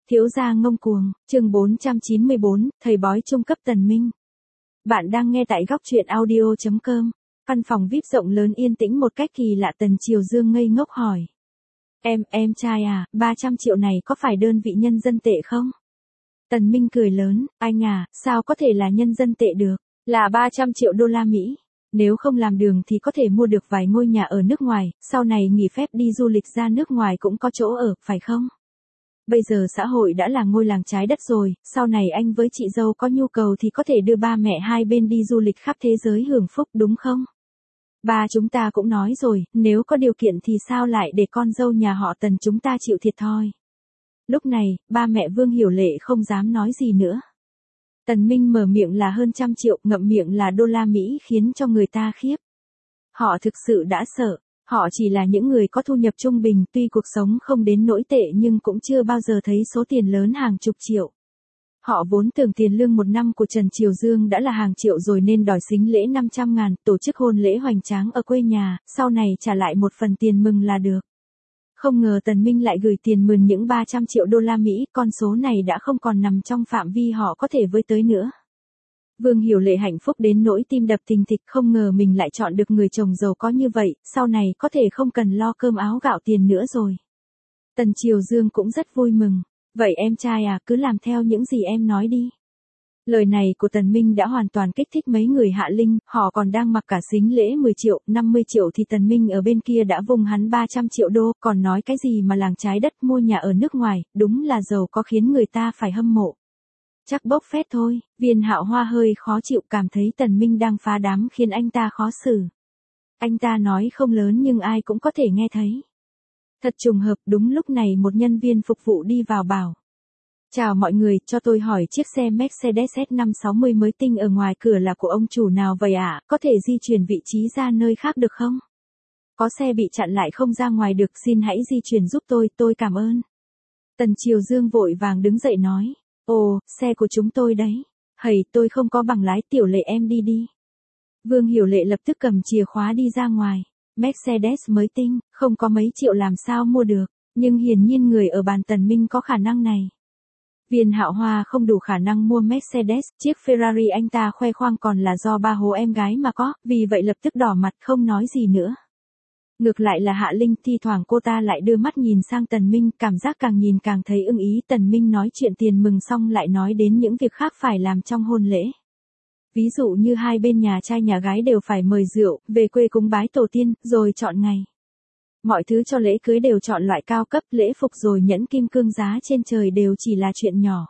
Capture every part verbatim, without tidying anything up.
Thiếu gia ngông cuồng, chương bốn trăm chín mươi bốn, thầy bói trung cấp Tần Minh. Bạn đang nghe tại góc truyện audio chấm com. Căn phòng vi ai pi rộng lớn yên tĩnh một cách kỳ lạ. Tần Triều Dương ngây ngốc hỏi. Em, em trai à, ba trăm triệu này có phải đơn vị nhân dân tệ không? Tần Minh cười lớn, anh à, sao có thể là nhân dân tệ được, là ba trăm triệu đô la Mỹ. Nếu không làm đường thì có thể mua được vài ngôi nhà ở nước ngoài, sau này nghỉ phép đi du lịch ra nước ngoài cũng có chỗ ở, phải không? Bây giờ xã hội đã là ngôi làng trái đất rồi, sau này anh với chị dâu có nhu cầu thì có thể đưa ba mẹ hai bên đi du lịch khắp thế giới hưởng phúc đúng không? Ba chúng ta cũng nói rồi, nếu có điều kiện thì sao lại để con dâu nhà họ Tần chúng ta chịu thiệt thòi. Lúc này, ba mẹ Vương Hiểu Lệ không dám nói gì nữa. Tần Minh mở miệng là hơn trăm triệu, ngậm miệng là đô la Mỹ khiến cho người ta khiếp. Họ thực sự đã sợ. Họ chỉ là những người có thu nhập trung bình, tuy cuộc sống không đến nỗi tệ nhưng cũng chưa bao giờ thấy số tiền lớn hàng chục triệu. Họ vốn tưởng tiền lương một năm của Trần Triều Dương đã là hàng triệu rồi nên đòi sính lễ năm trăm ngàn, tổ chức hôn lễ hoành tráng ở quê nhà, sau này trả lại một phần tiền mừng là được. Không ngờ Tần Minh lại gửi tiền mừng những ba trăm triệu đô la Mỹ, con số này đã không còn nằm trong phạm vi họ có thể với tới nữa. Vương Hiểu Lệ hạnh phúc đến nỗi tim đập thình thịch, không ngờ mình lại chọn được người chồng giàu có như vậy, sau này có thể không cần lo cơm áo gạo tiền nữa rồi. Tần Triều Dương cũng rất vui mừng. Vậy em trai à, cứ làm theo những gì em nói đi. Lời này của Tần Minh đã hoàn toàn kích thích mấy người Hạ Linh, họ còn đang mặc cả sính lễ mười triệu, năm mươi triệu thì Tần Minh ở bên kia đã vung hắn ba trăm triệu đô, còn nói cái gì mà làng trái đất mua nhà ở nước ngoài, đúng là giàu có khiến người ta phải hâm mộ. Chắc bốc phét thôi. Viên Hạo Hoa hơi khó chịu, cảm thấy Tần Minh đang phá đám khiến anh ta khó xử. Anh ta nói không lớn nhưng ai cũng có thể nghe thấy. Thật trùng hợp, đúng lúc này một nhân viên phục vụ đi vào bảo. Chào mọi người, cho tôi hỏi chiếc xe Mercedes S năm sáu mươi mới tinh ở ngoài cửa là của ông chủ nào vậy ạ? À? Có thể di chuyển vị trí ra nơi khác được không? Có xe bị chặn lại không ra ngoài được, xin hãy di chuyển giúp tôi, tôi cảm ơn. Tần Triều Dương vội vàng đứng dậy nói. Ồ, xe của chúng tôi đấy. Hầy, tôi không có bằng lái, Tiểu Lệ em đi đi. Vương Hiểu Lệ lập tức cầm chìa khóa đi ra ngoài. Mercedes mới tinh, không có mấy triệu làm sao mua được, nhưng hiển nhiên người ở bàn Tần Minh có khả năng này. Viên Hạo Hoa không đủ khả năng mua Mercedes, chiếc Ferrari anh ta khoe khoang còn là do ba hố em gái mà có, vì vậy lập tức đỏ mặt không nói gì nữa. Ngược lại là Hạ Linh, thi thoảng cô ta lại đưa mắt nhìn sang Tần Minh, cảm giác càng nhìn càng thấy ưng ý. Tần Minh nói chuyện tiền mừng xong lại nói đến những việc khác phải làm trong hôn lễ. Ví dụ như hai bên nhà trai nhà gái đều phải mời rượu, về quê cúng bái tổ tiên, rồi chọn ngày. Mọi thứ cho lễ cưới đều chọn loại cao cấp, lễ phục rồi nhẫn kim cương giá trên trời đều chỉ là chuyện nhỏ.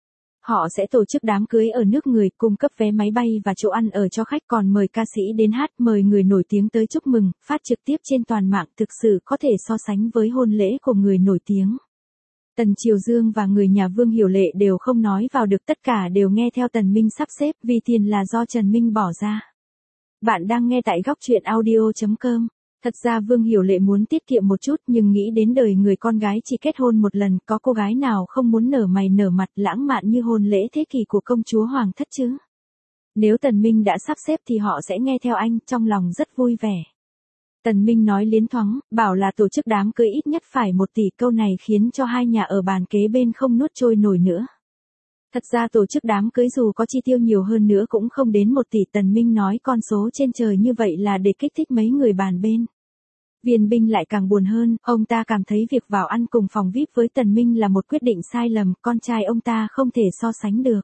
Họ sẽ tổ chức đám cưới ở nước người, cung cấp vé máy bay và chỗ ăn ở cho khách, còn mời ca sĩ đến hát, mời người nổi tiếng tới chúc mừng, phát trực tiếp trên toàn mạng, thực sự có thể so sánh với hôn lễ của người nổi tiếng. Tần Triều Dương và người nhà Vương Hiểu Lệ đều không nói vào được, tất cả đều nghe theo Tần Minh sắp xếp, vì tiền là do Trần Minh bỏ ra. Bạn đang nghe tại góc truyện audio chấm com. Thật ra Vương Hiểu Lệ muốn tiết kiệm một chút nhưng nghĩ đến đời người con gái chỉ kết hôn một lần, có cô gái nào không muốn nở mày nở mặt lãng mạn như hôn lễ thế kỷ của công chúa Hoàng thất chứ. Nếu Tần Minh đã sắp xếp thì họ sẽ nghe theo anh, trong lòng rất vui vẻ. Tần Minh nói liến thoáng, bảo là tổ chức đám cưới ít nhất phải một tỷ, câu này khiến cho hai nhà ở bàn kế bên không nuốt trôi nổi nữa. Thật ra tổ chức đám cưới dù có chi tiêu nhiều hơn nữa cũng không đến một tỷ, Tần Minh nói con số trên trời như vậy là để kích thích mấy người bàn bên. Viên Binh lại càng buồn hơn, ông ta cảm thấy việc vào ăn cùng phòng vi ai pi với Tần Minh là một quyết định sai lầm, con trai ông ta không thể so sánh được.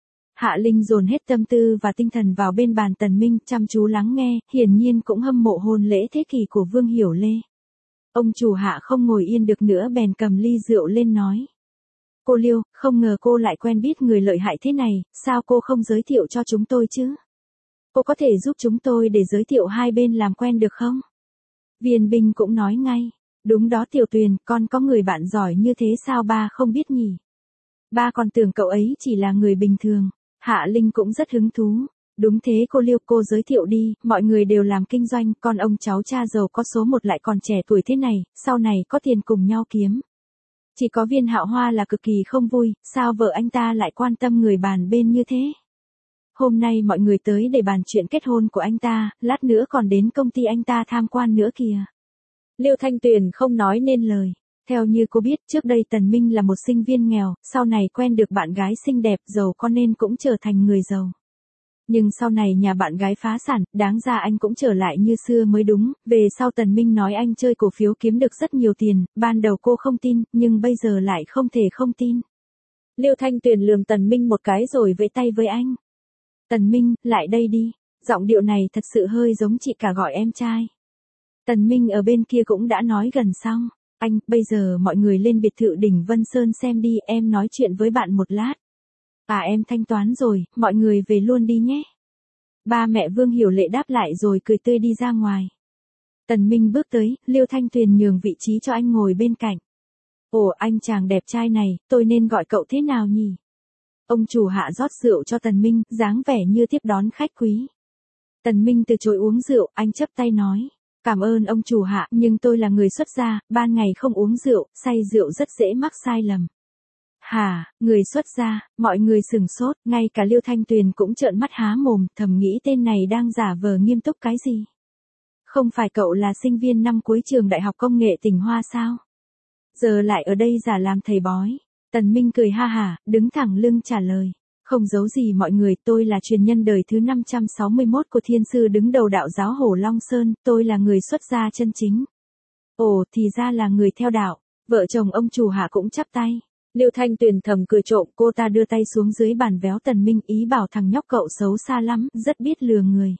Hạ Linh dồn hết tâm tư và tinh thần vào bên bàn Tần Minh, chăm chú lắng nghe, hiển nhiên cũng hâm mộ hôn lễ thế kỷ của Vương Hiểu Lê. Ông chủ Hạ không ngồi yên được nữa bèn cầm ly rượu lên nói. Cô Liêu, không ngờ cô lại quen biết người lợi hại thế này, sao cô không giới thiệu cho chúng tôi chứ? Cô có thể giúp chúng tôi để giới thiệu hai bên làm quen được không? Viên Binh cũng nói ngay. Đúng đó Tiểu Tuyền, con có người bạn giỏi như thế sao ba không biết nhỉ? Ba còn tưởng cậu ấy chỉ là người bình thường. Hạ Linh cũng rất hứng thú. Đúng thế cô Liêu, cô giới thiệu đi, mọi người đều làm kinh doanh, con ông cháu cha giàu có số một lại còn trẻ tuổi thế này, sau này có tiền cùng nhau kiếm. Chỉ có Viên Hạo Hoa là cực kỳ không vui, sao vợ anh ta lại quan tâm người bàn bên như thế? Hôm nay mọi người tới để bàn chuyện kết hôn của anh ta, lát nữa còn đến công ty anh ta tham quan nữa kìa. Liêu Thanh Tuyền không nói nên lời. Theo như cô biết, trước đây Tần Minh là một sinh viên nghèo, sau này quen được bạn gái xinh đẹp giàu có nên cũng trở thành người giàu. Nhưng sau này nhà bạn gái phá sản, đáng ra anh cũng trở lại như xưa mới đúng, về sau Tần Minh nói anh chơi cổ phiếu kiếm được rất nhiều tiền, ban đầu cô không tin, nhưng bây giờ lại không thể không tin. Liêu Thanh Tuyền lườm Tần Minh một cái rồi vẫy tay với anh. Tần Minh, lại đây đi, giọng điệu này thật sự hơi giống chị cả gọi em trai. Tần Minh ở bên kia cũng đã nói gần xong, anh, bây giờ mọi người lên biệt thự đỉnh Vân Sơn xem đi, em nói chuyện với bạn một lát. À em thanh toán rồi, mọi người về luôn đi nhé. Ba mẹ Vương Hiểu Lệ đáp lại rồi cười tươi đi ra ngoài. Tần Minh bước tới, Liêu Thanh Tuyền nhường vị trí cho anh ngồi bên cạnh. Ồ anh chàng đẹp trai này, tôi nên gọi cậu thế nào nhỉ? Ông chủ Hạ rót rượu cho Tần Minh, dáng vẻ như tiếp đón khách quý. Tần Minh từ chối uống rượu, anh chắp tay nói. Cảm ơn ông chủ Hạ, nhưng tôi là người xuất gia, ban ngày không uống rượu, say rượu rất dễ mắc sai lầm. Hả, người xuất gia, mọi người sừng sốt, ngay cả Liêu Thanh Tuyền cũng trợn mắt há mồm, thầm nghĩ tên này đang giả vờ nghiêm túc cái gì. Không phải cậu là sinh viên năm cuối trường Đại học Công nghệ Tỉnh Hoa sao? Giờ lại ở đây giả làm thầy bói. Tần Minh cười ha hả, đứng thẳng lưng trả lời. Không giấu gì mọi người, tôi là truyền nhân đời thứ năm trăm sáu mươi mốt của thiên sư đứng đầu đạo giáo Hổ Long Sơn, tôi là người xuất gia chân chính. Ồ, thì ra là người theo đạo. Vợ chồng ông chủ Hạ cũng chắp tay. Liêu Thanh Tuyền thầm cười trộm, cô ta đưa tay xuống dưới bàn véo Tần Minh, ý bảo thằng nhóc cậu xấu xa lắm, rất biết lừa người.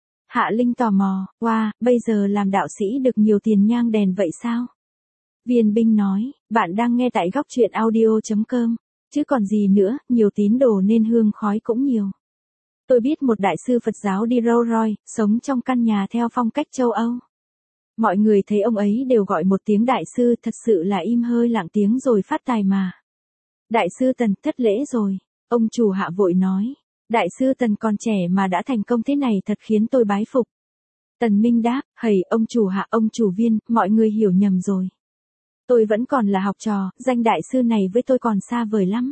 Hạ Linh tò mò, wow, bây giờ làm đạo sĩ được nhiều tiền nhang đèn vậy sao? Viên Binh nói, bạn đang nghe tại góc truyện audio chấm com, chứ còn gì nữa, nhiều tín đồ nên hương khói cũng nhiều. Tôi biết một đại sư Phật giáo đi Rolls Royce, sống trong căn nhà theo phong cách châu Âu. Mọi người thấy ông ấy đều gọi một tiếng đại sư, thật sự là im hơi lặng tiếng rồi phát tài mà. Đại sư Tần, thất lễ rồi. Ông chủ Hạ vội nói. Đại sư Tần còn trẻ mà đã thành công thế này thật khiến tôi bái phục. Tần Minh đáp, hầy, ông chủ Hạ, ông chủ Viên, mọi người hiểu nhầm rồi. Tôi vẫn còn là học trò, danh đại sư này với tôi còn xa vời lắm.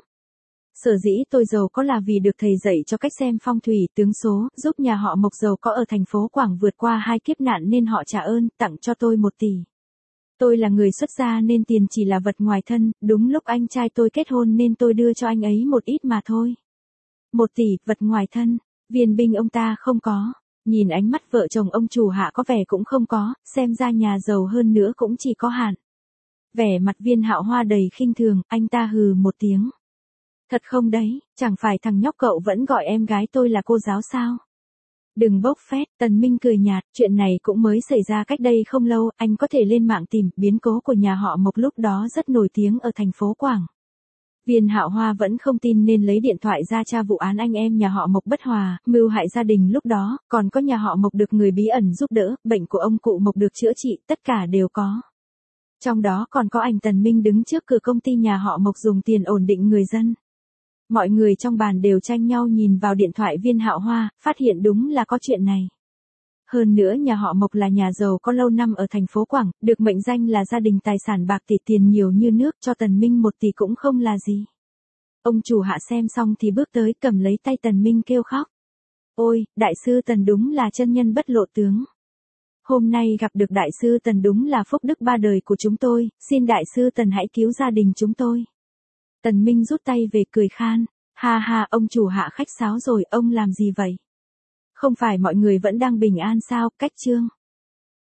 Sở dĩ tôi giàu có là vì được thầy dạy cho cách xem phong thủy, tướng số, giúp nhà họ Mộc giàu có ở thành phố Quảng vượt qua hai kiếp nạn nên họ trả ơn, tặng cho tôi một tỷ. Tôi là người xuất gia nên tiền chỉ là vật ngoài thân, đúng lúc anh trai tôi kết hôn nên tôi đưa cho anh ấy một ít mà thôi. Một tỷ, vật ngoài thân, Viên Binh ông ta không có. Nhìn ánh mắt vợ chồng ông chủ Hạ có vẻ cũng không có, xem ra nhà giàu hơn nữa cũng chỉ có hạn. Vẻ mặt Viên Hạo Hoa đầy khinh thường, anh ta hừ một tiếng. Thật không đấy, chẳng phải thằng nhóc cậu vẫn gọi em gái tôi là cô giáo sao? Đừng bốc phét, Tần Minh cười nhạt, chuyện này cũng mới xảy ra cách đây không lâu, anh có thể lên mạng tìm, biến cố của nhà họ Mộc lúc đó rất nổi tiếng ở thành phố Quảng. Viên Hạo Hoa vẫn không tin nên lấy điện thoại ra tra vụ án anh em nhà họ Mộc bất hòa, mưu hại gia đình lúc đó, còn có nhà họ Mộc được người bí ẩn giúp đỡ, bệnh của ông cụ Mộc được chữa trị, tất cả đều có. Trong đó còn có ảnh Tần Minh đứng trước cửa công ty nhà họ Mộc dùng tiền ổn định người dân. Mọi người trong bàn đều tranh nhau nhìn vào điện thoại Viên Hạo Hoa, phát hiện đúng là có chuyện này. Hơn nữa nhà họ Mộc là nhà giàu có lâu năm ở thành phố Quảng, được mệnh danh là gia đình tài sản bạc tỷ, tiền nhiều như nước, cho Tần Minh một tỷ cũng không là gì. Ông chủ Hạ xem xong thì bước tới cầm lấy tay Tần Minh kêu khóc. Ôi, đại sư Tần đúng là chân nhân bất lộ tướng. Hôm nay gặp được đại sư Tần đúng là phúc đức ba đời của chúng tôi, xin đại sư Tần hãy cứu gia đình chúng tôi. Tần Minh rút tay về cười khan, ha ha, ông chủ Hạ khách sáo rồi, ông làm gì vậy? Không phải mọi người vẫn đang bình an sao, cách chương.